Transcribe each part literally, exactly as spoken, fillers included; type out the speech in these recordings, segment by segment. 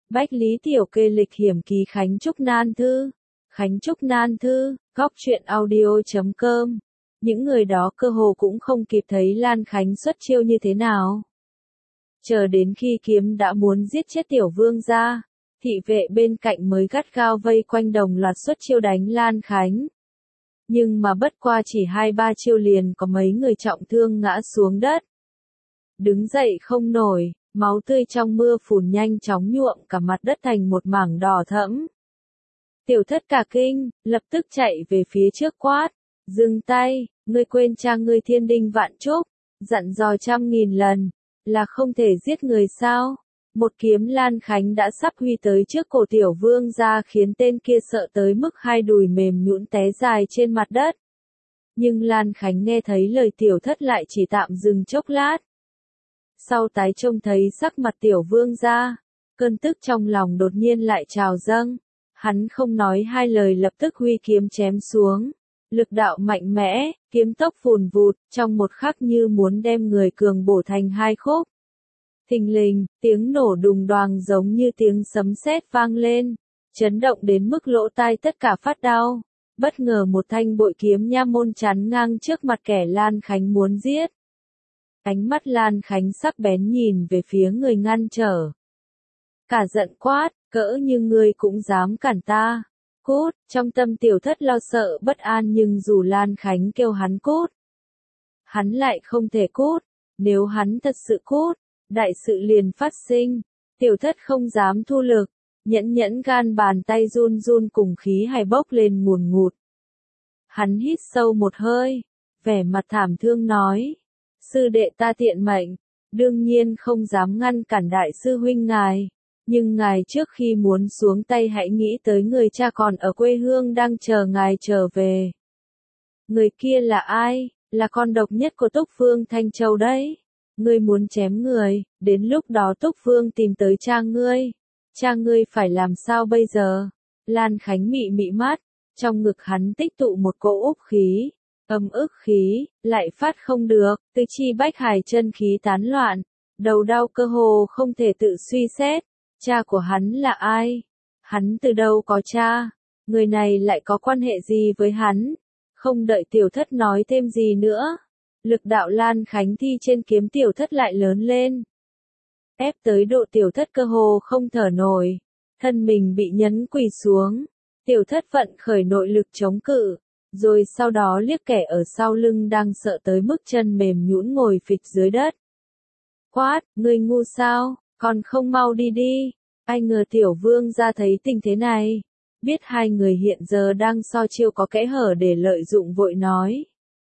Bách Lý Tiểu Kê lịch hiểm ký Khánh Trúc Nan Thư. Khánh Trúc Nan Thư, góc truyện audio chấm com. Những người đó cơ hồ cũng không kịp thấy Lan Khánh xuất chiêu như thế nào. Chờ đến khi kiếm đã muốn giết chết Tiểu Vương gia, thị vệ bên cạnh mới gắt gao vây quanh đồng loạt xuất chiêu đánh Lan Khánh. Nhưng mà bất qua chỉ hai ba chiêu liền có mấy người trọng thương ngã xuống đất. Đứng dậy không nổi, máu tươi trong mưa phùn nhanh chóng nhuộm cả mặt đất thành một mảng đỏ thẫm. Tiểu Thất cả kinh, lập tức chạy về phía trước quát, dừng tay, ngươi quên cha ngươi Thiên Đinh Vạn Trúc, dặn dò trăm nghìn lần, là không thể giết người sao? Một kiếm Lan Khánh đã sắp huy tới trước cổ Tiểu Vương gia khiến tên kia sợ tới mức hai đùi mềm nhũn té dài trên mặt đất. Nhưng Lan Khánh nghe thấy lời Tiểu Thất lại chỉ tạm dừng chốc lát. Sau tái trông thấy sắc mặt Tiểu Vương gia, cơn tức trong lòng đột nhiên lại trào dâng. Hắn không nói hai lời lập tức huy kiếm chém xuống. Lực đạo mạnh mẽ, kiếm tốc phùn vụt, trong một khắc như muốn đem người cường bổ thành hai khúc. Thình lình, tiếng nổ đùng đoàng giống như tiếng sấm sét vang lên, chấn động đến mức lỗ tai tất cả phát đau. Bất ngờ một thanh bội kiếm nha môn chắn ngang trước mặt kẻ Lan Khánh muốn giết. Ánh mắt Lan Khánh sắc bén nhìn về phía người ngăn trở. Cả giận quát, cỡ như ngươi cũng dám cản ta. Cút, trong tâm Tiểu Thất lo sợ bất an nhưng dù Lan Khánh kêu hắn cút, hắn lại không thể cút. Nếu hắn thật sự cút, đại sự liền phát sinh. Tiểu Thất không dám thu lực, nhẫn nhẫn gan bàn tay run run cùng khí hài bốc lên ngùn ngụt. Hắn hít sâu một hơi, vẻ mặt thảm thương nói, sư đệ ta tiện mệnh, đương nhiên không dám ngăn cản đại sư huynh ngài. Nhưng ngài trước khi muốn xuống tay hãy nghĩ tới người cha còn ở quê hương đang chờ ngài trở về. Người kia là ai? Là con độc nhất của Túc Vương Thanh Châu đấy. Ngươi muốn chém người, đến lúc đó Túc Vương tìm tới cha ngươi. Cha ngươi phải làm sao bây giờ? Lan Khánh mị mị mắt, trong ngực hắn tích tụ một cỗ úp khí, âm ức khí, lại phát không được, tứ chi bách hải chân khí tán loạn, đầu đau cơ hồ không thể tự suy xét. Cha của hắn là ai? Hắn từ đâu có cha? Người này lại có quan hệ gì với hắn? Không đợi Tiểu Thất nói thêm gì nữa. Lực đạo Lan Khánh thi trên kiếm Tiểu Thất lại lớn lên. Ép tới độ Tiểu Thất cơ hồ không thở nổi. Thân mình bị nhấn quỳ xuống. Tiểu Thất vận khởi nội lực chống cự. Rồi sau đó liếc kẻ ở sau lưng đang sợ tới mức chân mềm nhũn ngồi phịch dưới đất. Quát, ngươi ngu sao? Còn không mau đi đi. Ai ngờ Tiểu Vương gia thấy tình thế này, biết hai người hiện giờ đang so chiêu có kẽ hở để lợi dụng vội nói.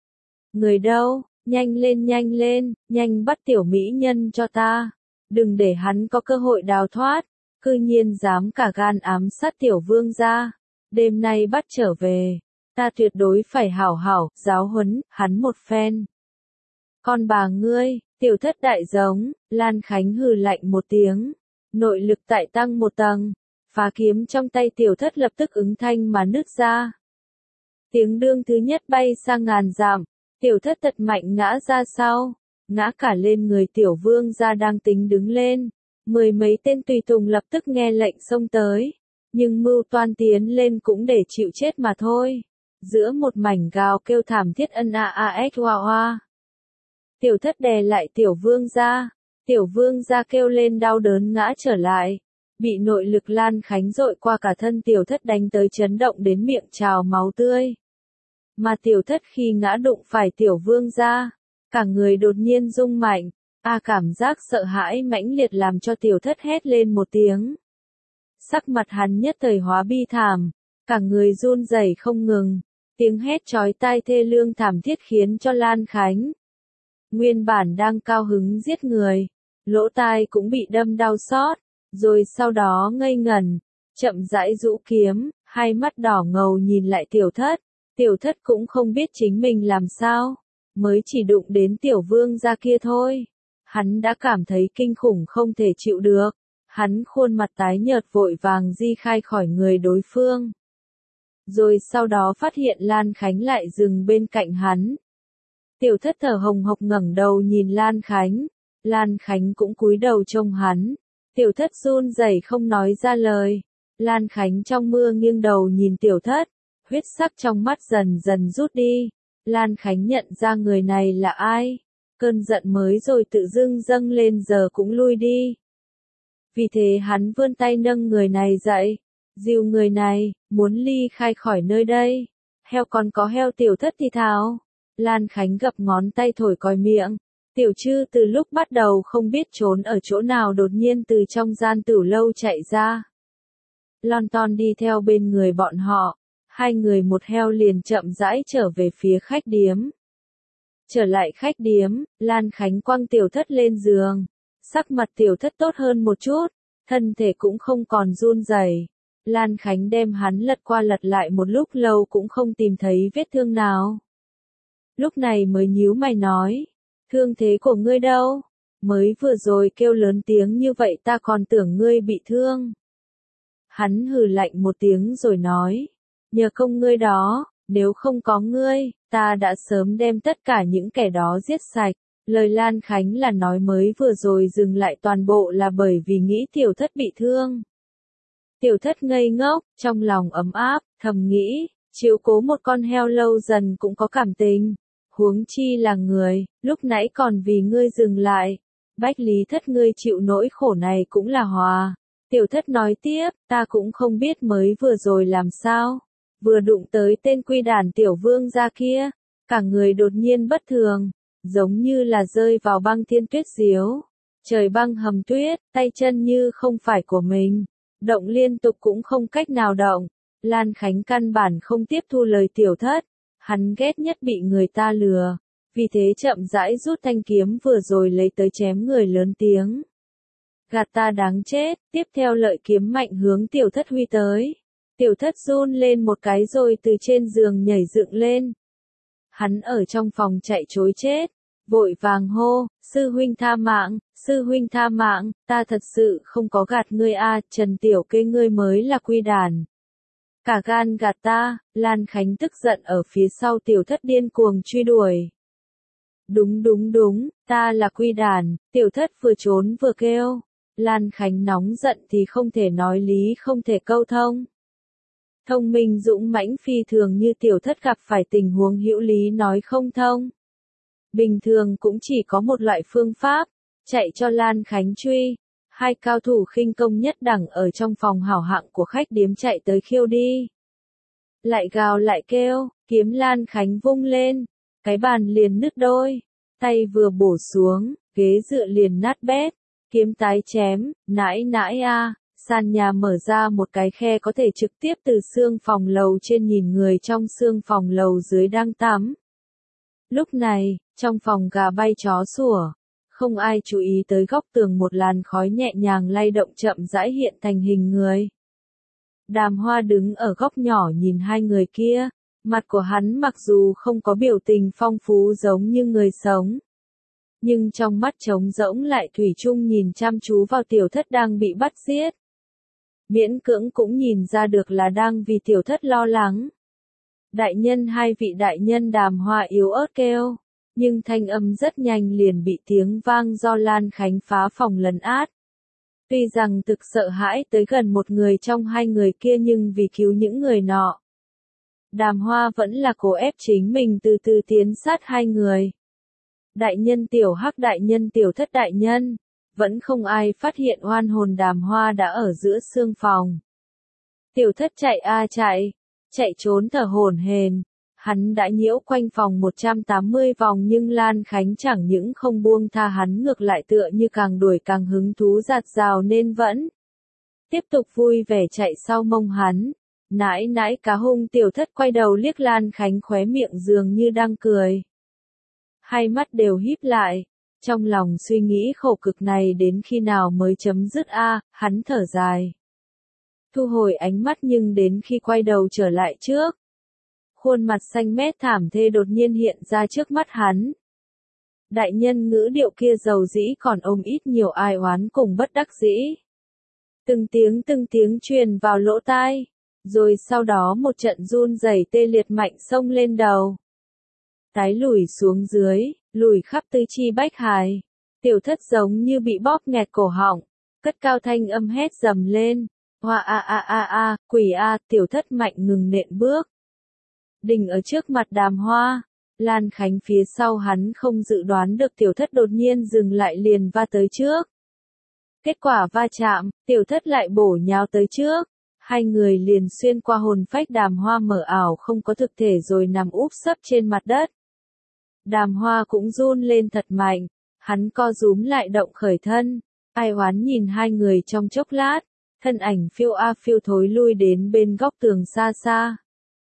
Người đâu, nhanh lên nhanh lên, nhanh bắt tiểu mỹ nhân cho ta. Đừng để hắn có cơ hội đào thoát, cư nhiên dám cả gan ám sát Tiểu Vương gia. Đêm nay bắt trở về, ta tuyệt đối phải hảo hảo, giáo huấn, hắn một phen. Con bà ngươi, Tiểu Thất đại giống, Lan Khánh hừ lạnh một tiếng. Nội lực tại tăng một tầng, phá kiếm trong tay Tiểu Thất lập tức ứng thanh mà nứt ra. Tiếng đương thứ nhất bay sang ngàn dặm, Tiểu Thất thật mạnh ngã ra sau, ngã cả lên người Tiểu Vương gia đang tính đứng lên. Mười mấy tên tùy tùng lập tức nghe lệnh xông tới, nhưng mưu toan tiến lên cũng để chịu chết mà thôi. Giữa một mảnh gào kêu thảm thiết ân a a x hoa hoa. Tiểu Thất đè lại Tiểu Vương gia. Tiểu Vương gia kêu lên đau đớn ngã trở lại, bị nội lực Lan Khánh dội qua cả thân Tiểu Thất đánh tới chấn động đến miệng trào máu tươi. Mà Tiểu Thất khi ngã đụng phải Tiểu Vương gia, cả người đột nhiên rung mạnh, a cảm giác sợ hãi mãnh liệt làm cho Tiểu Thất hét lên một tiếng. Sắc mặt hắn nhất thời hóa bi thảm, cả người run rẩy không ngừng, tiếng hét chói tai thê lương thảm thiết khiến cho Lan Khánh, nguyên bản đang cao hứng giết người, lỗ tai cũng bị đâm đau xót, rồi sau đó ngây ngẩn, chậm rãi rũ kiếm, hai mắt đỏ ngầu nhìn lại Tiểu Thất. Tiểu Thất cũng không biết chính mình làm sao, mới chỉ đụng đến Tiểu Vương gia kia thôi. Hắn đã cảm thấy kinh khủng không thể chịu được, hắn khuôn mặt tái nhợt vội vàng di khai khỏi người đối phương. Rồi sau đó phát hiện Lan Khánh lại dừng bên cạnh hắn. Tiểu Thất thở hồng hộc ngẩng đầu nhìn Lan Khánh. Lan Khánh cũng cúi đầu trông hắn. Tiểu thất run rẩy không nói ra lời. Lan Khánh trong mưa nghiêng đầu nhìn tiểu thất, huyết sắc trong mắt dần dần rút đi. Lan Khánh nhận ra người này là ai. Cơn giận mới rồi tự dưng dâng lên giờ cũng lui đi. Vì thế hắn vươn tay nâng người này dậy, dìu người này, muốn ly khai khỏi nơi đây. Heo còn có heo tiểu thất thì thào. Lan Khánh gập ngón tay thổi còi miệng. Tiểu Trư từ lúc bắt đầu không biết trốn ở chỗ nào đột nhiên từ trong gian tửu lâu chạy ra. Lon ton đi theo bên người bọn họ. Hai người một heo liền chậm rãi trở về phía khách điếm. Trở lại khách điếm, Lan Khánh quăng tiểu thất lên giường. Sắc mặt tiểu thất tốt hơn một chút, thân thể cũng không còn run rẩy. Lan Khánh đem hắn lật qua lật lại một lúc lâu cũng không tìm thấy vết thương nào. Lúc này mới nhíu mày nói, thương thế của ngươi đâu? Mới vừa rồi kêu lớn tiếng như vậy ta còn tưởng ngươi bị thương. Hắn hừ lạnh một tiếng rồi nói, nhờ công ngươi đó, nếu không có ngươi, ta đã sớm đem tất cả những kẻ đó giết sạch. Lời Lan Khánh là nói mới vừa rồi dừng lại toàn bộ là bởi vì nghĩ tiểu thất bị thương. Tiểu thất ngây ngốc, trong lòng ấm áp, thầm nghĩ, chiếu cố một con heo lâu dần cũng có cảm tình. Huống chi là người, lúc nãy còn vì ngươi dừng lại. Bách lý thất ngươi chịu nỗi khổ này cũng là hòa. Tiểu thất nói tiếp, ta cũng không biết mới vừa rồi làm sao. Vừa đụng tới tên quy đàn tiểu vương gia kia, cả người đột nhiên bất thường, giống như là rơi vào băng thiên tuyết diếu. Trời băng hầm tuyết, tay chân như không phải của mình, động liên tục cũng không cách nào động. Lan Khánh căn bản không tiếp thu lời tiểu thất, hắn ghét nhất bị người ta lừa, vì thế chậm rãi rút thanh kiếm vừa rồi lấy tới chém người lớn tiếng. Gạt ta đáng chết, tiếp theo lợi kiếm mạnh hướng tiểu thất huy tới. Tiểu thất run lên một cái rồi từ trên giường nhảy dựng lên. Hắn ở trong phòng chạy trối chết, vội vàng hô, sư huynh tha mạng, sư huynh tha mạng, ta thật sự không có gạt ngươi a, Trần Tiểu Kê ngươi mới là quy đàn. Cả gan gạt ta, Lan Khánh tức giận ở phía sau tiểu thất điên cuồng truy đuổi. Đúng đúng đúng, ta là quy đàn, tiểu thất vừa trốn vừa kêu. Lan Khánh nóng giận thì không thể nói lý không thể câu thông. Thông minh dũng mãnh phi thường như tiểu thất gặp phải tình huống hữu lý nói không thông. Bình thường cũng chỉ có một loại phương pháp, chạy cho Lan Khánh truy. Hai cao thủ khinh công nhất đẳng ở trong phòng hảo hạng của khách điếm chạy tới khiêu đi. Lại gào lại kêu, kiếm Lan Khánh vung lên, cái bàn liền nứt đôi, tay vừa bổ xuống, ghế dựa liền nát bét, kiếm tái chém, nãi nãi a, sàn nhà mở ra một cái khe có thể trực tiếp từ xương phòng lầu trên nhìn người trong xương phòng lầu dưới đang tắm. Lúc này, trong phòng gà bay chó sủa. Không ai chú ý tới góc tường một làn khói nhẹ nhàng lay động chậm rãi hiện thành hình người. Đàm Hoa đứng ở góc nhỏ nhìn hai người kia, mặt của hắn mặc dù không có biểu tình phong phú giống như người sống. Nhưng trong mắt trống rỗng lại thủy chung nhìn chăm chú vào tiểu thất đang bị bắt giết. Miễn cưỡng cũng nhìn ra được là đang vì tiểu thất lo lắng. Đại nhân hai vị đại nhân Đàm Hoa yếu ớt kêu. Nhưng thanh âm rất nhanh liền bị tiếng vang do Lan Khánh phá phòng lấn át. Tuy rằng thực sợ hãi tới gần một người trong hai người kia nhưng vì cứu những người nọ. Đàm Hoa vẫn là cố ép chính mình từ từ tiến sát hai người. Đại nhân tiểu hắc đại nhân tiểu thất đại nhân. Vẫn không ai phát hiện oan hồn Đàm Hoa đã ở giữa xương phòng. Tiểu thất chạy a chạy, chạy trốn thở hổn hển. Hắn đã nhiễu quanh phòng một trăm tám mươi vòng nhưng Lan Khánh chẳng những không buông tha hắn ngược lại tựa như càng đuổi càng hứng thú giạt rào nên vẫn tiếp tục vui vẻ chạy sau mông hắn. Nãi nãi cá hung tiểu thất quay đầu liếc Lan Khánh khóe miệng dường như đang cười. Hai mắt đều híp lại, trong lòng suy nghĩ khổ cực này đến khi nào mới chấm dứt a, hắn thở dài. Thu hồi ánh mắt nhưng đến khi quay đầu trở lại trước. Khuôn mặt xanh mét thảm thê đột nhiên hiện ra trước mắt hắn. Đại nhân ngữ điệu kia dầu dĩ còn ôm ít nhiều ai oán cùng bất đắc dĩ. Từng tiếng từng tiếng truyền vào lỗ tai, rồi sau đó một trận run rẩy tê liệt mạnh xông lên đầu. Tái lùi xuống dưới, lùi khắp tứ chi bách hài. Tiểu thất giống như bị bóp nghẹt cổ họng, cất cao thanh âm hét dầm lên. Hoa a a a a, quỷ a, tiểu thất mạnh ngừng nện bước. Đình ở trước mặt Đàm Hoa, Lan Khánh phía sau hắn không dự đoán được tiểu thất đột nhiên dừng lại liền va tới trước. Kết quả va chạm, tiểu thất lại bổ nhào tới trước. Hai người liền xuyên qua hồn phách Đàm Hoa mở ảo không có thực thể rồi nằm úp sấp trên mặt đất. Đàm Hoa cũng run lên thật mạnh, hắn co rúm lại động khởi thân. Ai oán nhìn hai người trong chốc lát, thân ảnh phiêu a phiêu thối lui đến bên góc tường xa xa.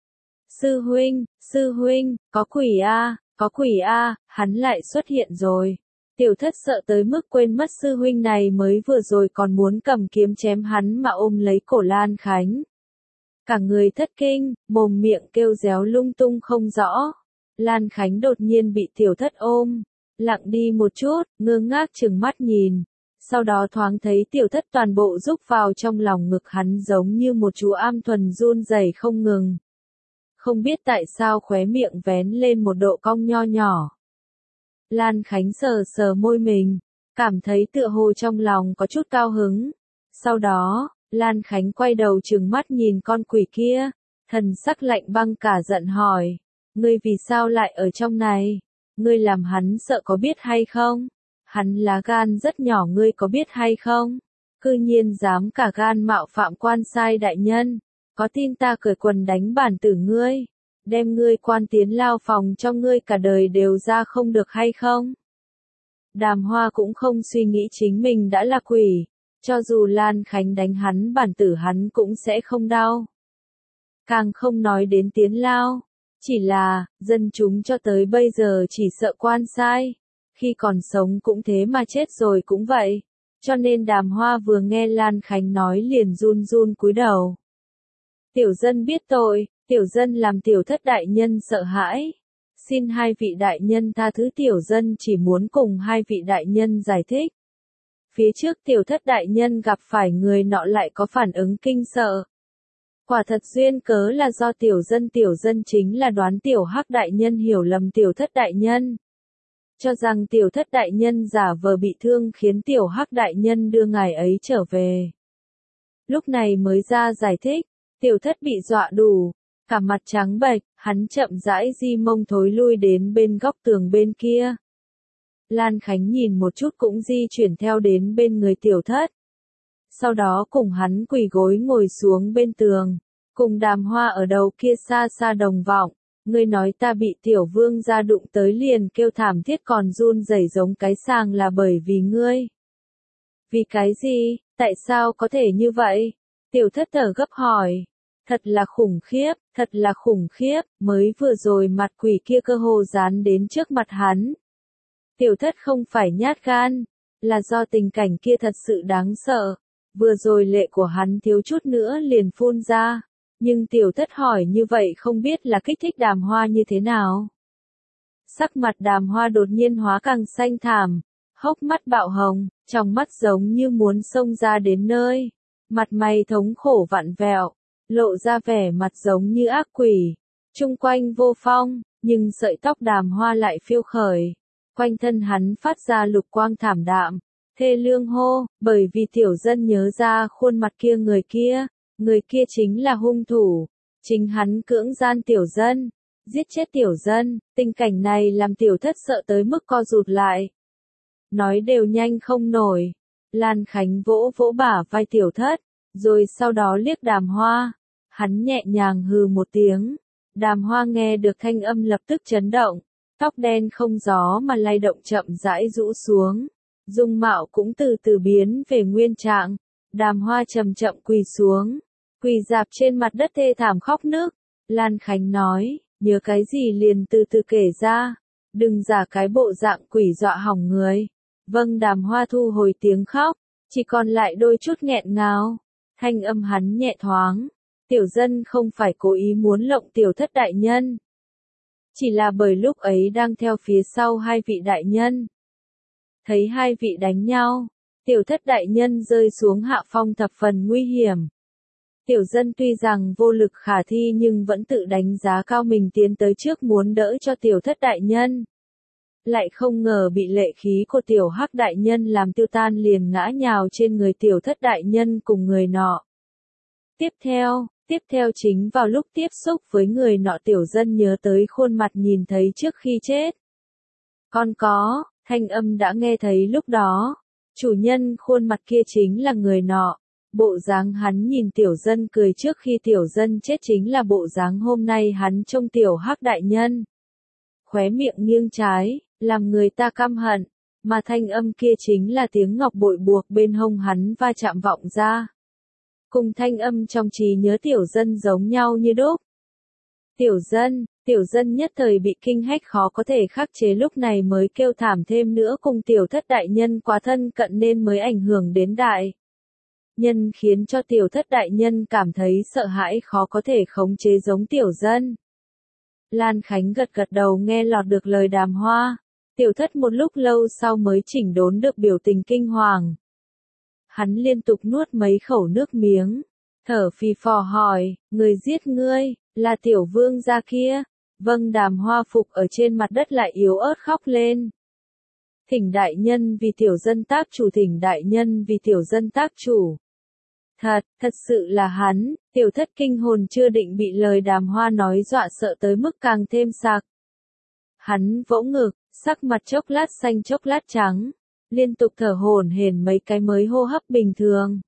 Sư huynh, sư huynh, có quỷ a, có quỷ a, hắn lại xuất hiện rồi. Tiểu thất sợ tới mức quên mất sư huynh này mới vừa rồi còn muốn cầm kiếm chém hắn mà ôm lấy cổ Lan Khánh. Cả người thất kinh, mồm miệng kêu réo lung tung không rõ. Lan Khánh đột nhiên bị tiểu thất ôm, lặng đi một chút, ngơ ngác trừng mắt nhìn. Sau đó thoáng thấy tiểu thất toàn bộ rúc vào trong lòng ngực hắn giống như một chú am thuần run rẩy không ngừng. Không biết tại sao khóe miệng vén lên một độ cong nho nhỏ. Lan Khánh sờ sờ môi mình, cảm thấy tựa hồ trong lòng có chút cao hứng. Sau đó, Lan Khánh quay đầu trừng mắt nhìn con quỷ kia, thần sắc lạnh băng cả giận hỏi, ngươi vì sao lại ở trong này? Ngươi làm hắn sợ có biết hay không? Hắn lá gan rất nhỏ ngươi có biết hay không? Cư nhiên dám cả gan mạo phạm quan sai đại nhân, có tin ta cởi quần đánh bản tử ngươi? Đem ngươi quan tiến lao phòng cho ngươi cả đời đều ra không được hay không? Đàm Hoa cũng không suy nghĩ chính mình đã là quỷ, cho dù Lan Khánh đánh hắn bản tử hắn cũng sẽ không đau. Càng không nói đến tiến lao, chỉ là, dân chúng cho tới bây giờ chỉ sợ quan sai, khi còn sống cũng thế mà chết rồi cũng vậy, cho nên Đàm Hoa vừa nghe Lan Khánh nói liền run run cúi đầu. Tiểu dân biết tội. Tiểu dân làm tiểu thất đại nhân sợ hãi. Xin hai vị đại nhân tha thứ tiểu dân chỉ muốn cùng hai vị đại nhân giải thích. Phía trước tiểu thất đại nhân gặp phải người nọ lại có phản ứng kinh sợ. Quả thật duyên cớ là do tiểu dân tiểu dân chính là đoán tiểu hắc đại nhân hiểu lầm tiểu thất đại nhân. Cho rằng tiểu thất đại nhân giả vờ bị thương khiến tiểu hắc đại nhân đưa ngài ấy trở về. Lúc này mới ra giải thích, tiểu thất bị dọa đủ. Cả mặt trắng bệch, hắn chậm rãi di mông thối lui đến bên góc tường bên kia. Lan Khánh nhìn một chút cũng di chuyển theo đến bên người tiểu thất. Sau đó cùng hắn quỳ gối ngồi xuống bên tường, cùng Đàm Hoa ở đầu kia xa xa đồng vọng. Ngươi nói ta bị tiểu vương gia đụng tới liền kêu thảm thiết còn run rẩy giống cái sàng là bởi vì ngươi. Vì cái gì, tại sao có thể như vậy? Tiểu thất thở gấp hỏi. Thật là khủng khiếp, thật là khủng khiếp, mới vừa rồi mặt quỷ kia cơ hồ dán đến trước mặt hắn. Tiểu thất không phải nhát gan, là do tình cảnh kia thật sự đáng sợ. Vừa rồi lệ của hắn thiếu chút nữa liền phun ra, nhưng tiểu thất hỏi như vậy không biết là kích thích Đàm Hoa như thế nào. Sắc mặt Đàm Hoa đột nhiên hóa càng xanh thảm, hốc mắt bạo hồng, trong mắt giống như muốn xông ra đến nơi, mặt mày thống khổ vặn vẹo. Lộ ra vẻ mặt giống như ác quỷ, chung quanh vô phong, nhưng sợi tóc Đàm Hoa lại phiêu khởi, quanh thân hắn phát ra lục quang thảm đạm, thê lương hô, bởi vì tiểu dân nhớ ra khuôn mặt kia người kia, người kia chính là hung thủ, chính hắn cưỡng gian tiểu dân, giết chết tiểu dân, tình cảnh này làm tiểu thất sợ tới mức co rụt lại. Nói đều nhanh không nổi, Lan Khánh vỗ vỗ bả vai tiểu thất, rồi sau đó liếc Đàm Hoa. Hắn nhẹ nhàng hừ một tiếng, Đàm Hoa nghe được thanh âm lập tức chấn động, tóc đen không gió mà lay động chậm rãi rũ xuống, dung mạo cũng từ từ biến về nguyên trạng, Đàm Hoa chậm chậm quỳ xuống, quỳ dạp trên mặt đất thê thảm khóc nức. Lan Khánh nói, nhớ cái gì liền từ từ kể ra, đừng giả cái bộ dạng quỷ dọa hỏng người. Vâng, Đàm Hoa thu hồi tiếng khóc, chỉ còn lại đôi chút nghẹn ngào, thanh âm hắn nhẹ thoáng. Tiểu dân không phải cố ý muốn lộng tiểu thất đại nhân. Chỉ là bởi lúc ấy đang theo phía sau hai vị đại nhân. Thấy hai vị đánh nhau, tiểu thất đại nhân rơi xuống hạ phong thập phần nguy hiểm. Tiểu dân tuy rằng vô lực khả thi nhưng vẫn tự đánh giá cao mình tiến tới trước muốn đỡ cho tiểu thất đại nhân. lại không ngờ bị lệ khí của tiểu hắc đại nhân làm tiêu tan liền ngã nhào trên người tiểu thất đại nhân cùng người nọ. Tiếp theo, tiếp theo chính vào lúc tiếp xúc với người nọ tiểu dân nhớ tới khuôn mặt nhìn thấy trước khi chết. Con có, thanh âm đã nghe thấy lúc đó, chủ nhân khuôn mặt kia chính là người nọ. Bộ dáng hắn nhìn tiểu dân cười trước khi tiểu dân chết chính là bộ dáng hôm nay hắn trông tiểu hắc đại nhân. Khóe miệng nghiêng trái, làm người ta căm hận, mà thanh âm kia chính là tiếng ngọc bội buộc bên hông hắn va chạm vọng ra. Cùng thanh âm trong trí nhớ tiểu dân giống nhau như đúc. Tiểu dân, tiểu dân nhất thời bị kinh hách khó có thể khắc chế lúc này mới kêu thảm thêm nữa cùng tiểu thất đại nhân quá thân cận nên mới ảnh hưởng đến đại nhân khiến cho tiểu thất đại nhân cảm thấy sợ hãi khó có thể khống chế giống tiểu dân. Lan Khánh gật gật đầu nghe lọt được lời đàm hoa, tiểu thất một lúc lâu sau mới chỉnh đốn được biểu tình kinh hoàng. Hắn liên tục nuốt mấy khẩu nước miếng, thở phì phò hỏi, người giết ngươi, là tiểu vương gia kia. Vâng, đàm hoa phục ở trên mặt đất lại yếu ớt khóc lên. Thỉnh đại nhân vì tiểu dân tác chủ, thỉnh đại nhân vì tiểu dân tác chủ. Thật, thật sự là hắn, tiểu thất kinh hồn chưa định bị lời đàm hoa nói dọa sợ tới mức càng thêm sặc. Hắn vỗ ngực, sắc mặt chốc lát xanh chốc lát trắng, liên tục thở hổn hển mấy cái mới hô hấp bình thường.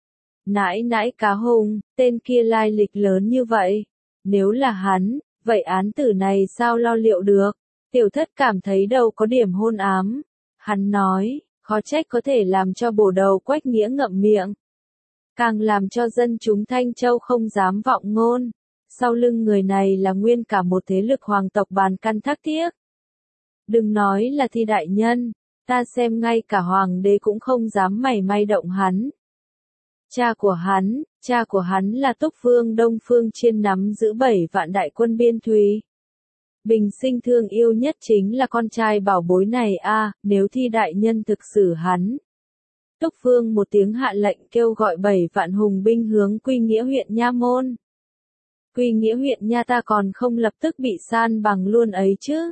Nãi nãi cá hùng, tên kia lai lịch lớn như vậy, nếu là hắn, vậy án tử này sao lo liệu được? Tiểu thất cảm thấy đầu có điểm hôn ám. Hắn nói, khó trách có thể làm cho bổ đầu Quách Nghĩa ngậm miệng. Càng làm cho dân chúng Thanh Châu không dám vọng ngôn. Sau lưng người này là nguyên cả một thế lực hoàng tộc bàn căn thác tiếc. Đừng nói là Thi đại nhân, ta xem ngay cả hoàng đế cũng không dám mảy may động hắn. Cha của hắn, cha của hắn là Túc Vương Đông Phương Chiên nắm giữ bảy vạn đại quân biên thùy. Bình sinh thương yêu nhất chính là con trai bảo bối này a, nếu Thi đại nhân thực xử hắn. Túc Vương một tiếng hạ lệnh kêu gọi bảy vạn hùng binh hướng Quy Nghĩa huyện Nha Môn. Quy Nghĩa huyện Nha ta còn không lập tức bị san bằng luôn ấy chứ.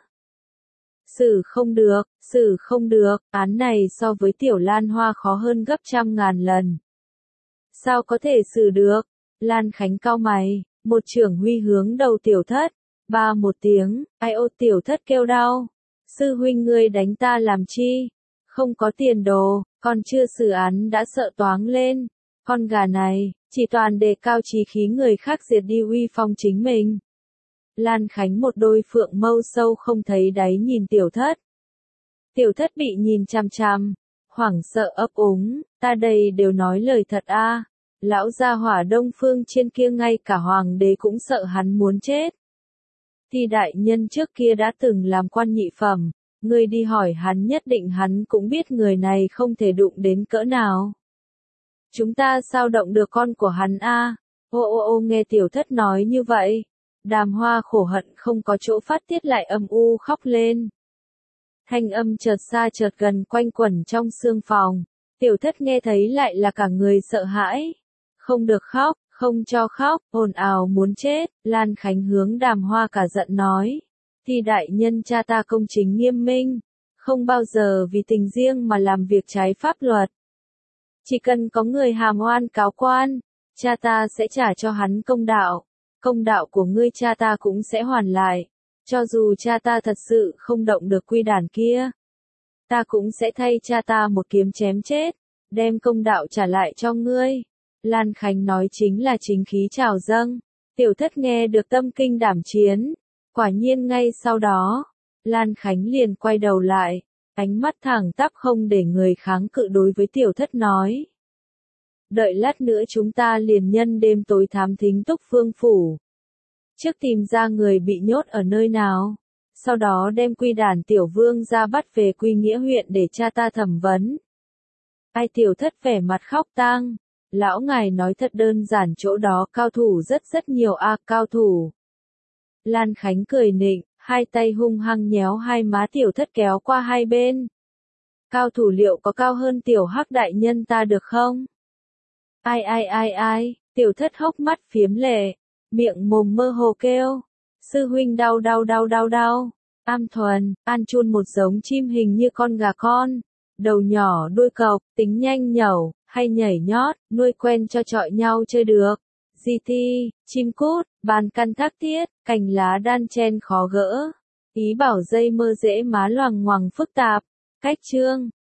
Xử không được, xử không được, án này so với Tiểu Lan Hoa khó hơn gấp trăm ngàn lần. Sao có thể xử được? Lan Khánh cau mày, một trưởng huy hướng đầu tiểu thất, ba một tiếng, ai ô tiểu thất kêu đau. Sư huynh ngươi đánh ta làm chi? Không có tiền đồ, còn chưa xử án đã sợ toáng lên. Con gà này, chỉ toàn đề cao chí khí người khác diệt đi uy phong chính mình. Lan Khánh một đôi phượng mâu sâu không thấy đáy nhìn tiểu thất. Tiểu thất bị nhìn chằm chằm, hoảng sợ ấp úng, ta đây đều nói lời thật a. À. Lão gia hỏa Đông Phương trên kia ngay cả hoàng đế cũng sợ hắn muốn chết. Thì đại nhân trước kia đã từng làm quan nhị phẩm, ngươi đi hỏi hắn nhất định hắn cũng biết người này không thể đụng đến cỡ nào. Chúng ta sao động được con của hắn a? À? Ô ô ô nghe tiểu thất nói như vậy, đàm hoa khổ hận không có chỗ phát tiết lại âm u khóc lên. Thanh âm chợt xa chợt gần quanh quẩn trong xương phòng, tiểu thất nghe thấy lại là cả người sợ hãi. Không được khóc, không cho khóc, ồn ào muốn chết, Lan Khánh hướng đàm hoa cả giận nói. Thì đại nhân cha ta công chính nghiêm minh, không bao giờ vì tình riêng mà làm việc trái pháp luật. Chỉ cần có người hàm oan cáo quan, cha ta sẽ trả cho hắn công đạo, công đạo của ngươi cha ta cũng sẽ hoàn lại. Cho dù cha ta thật sự không động được quy đàn kia, ta cũng sẽ thay cha ta một kiếm chém chết, đem công đạo trả lại cho ngươi. Lan Khánh nói chính là chính khí trào dâng, tiểu thất nghe được tâm kinh đảm chiến. Quả nhiên ngay sau đó, Lan Khánh liền quay đầu lại, ánh mắt thẳng tắp không để người kháng cự đối với tiểu thất nói. Đợi lát nữa chúng ta liền nhân đêm tối thám thính Túc Phương phủ. Trước tìm ra người bị nhốt ở nơi nào, sau đó đem quy đàn tiểu vương ra bắt về Quy Nghĩa huyện để cha ta thẩm vấn. Ai tiểu thất vẻ mặt khóc tang, lão ngài nói thật đơn giản chỗ đó cao thủ rất rất nhiều a à, cao thủ. Lan Khánh cười nịnh, hai tay hung hăng nhéo hai má tiểu thất kéo qua hai bên. Cao thủ liệu có cao hơn tiểu hắc đại nhân ta được không? Ai ai ai ai, tiểu thất hốc mắt phiếm lệ, miệng mồm mơ hồ kêu. Sư huynh đau đau đau đau đau, Am thuần, An chun một giống chim hình như con gà con. Đầu nhỏ đuôi cọc, tính nhanh nhẩu, hay nhảy nhót, nuôi quen cho chọi nhau chơi được. giê tê, chim cút, bàn căn thác tiết, cành lá đan chen khó gỡ. Ý bảo dây mơ rễ má loằng ngoằng phức tạp. Cách chương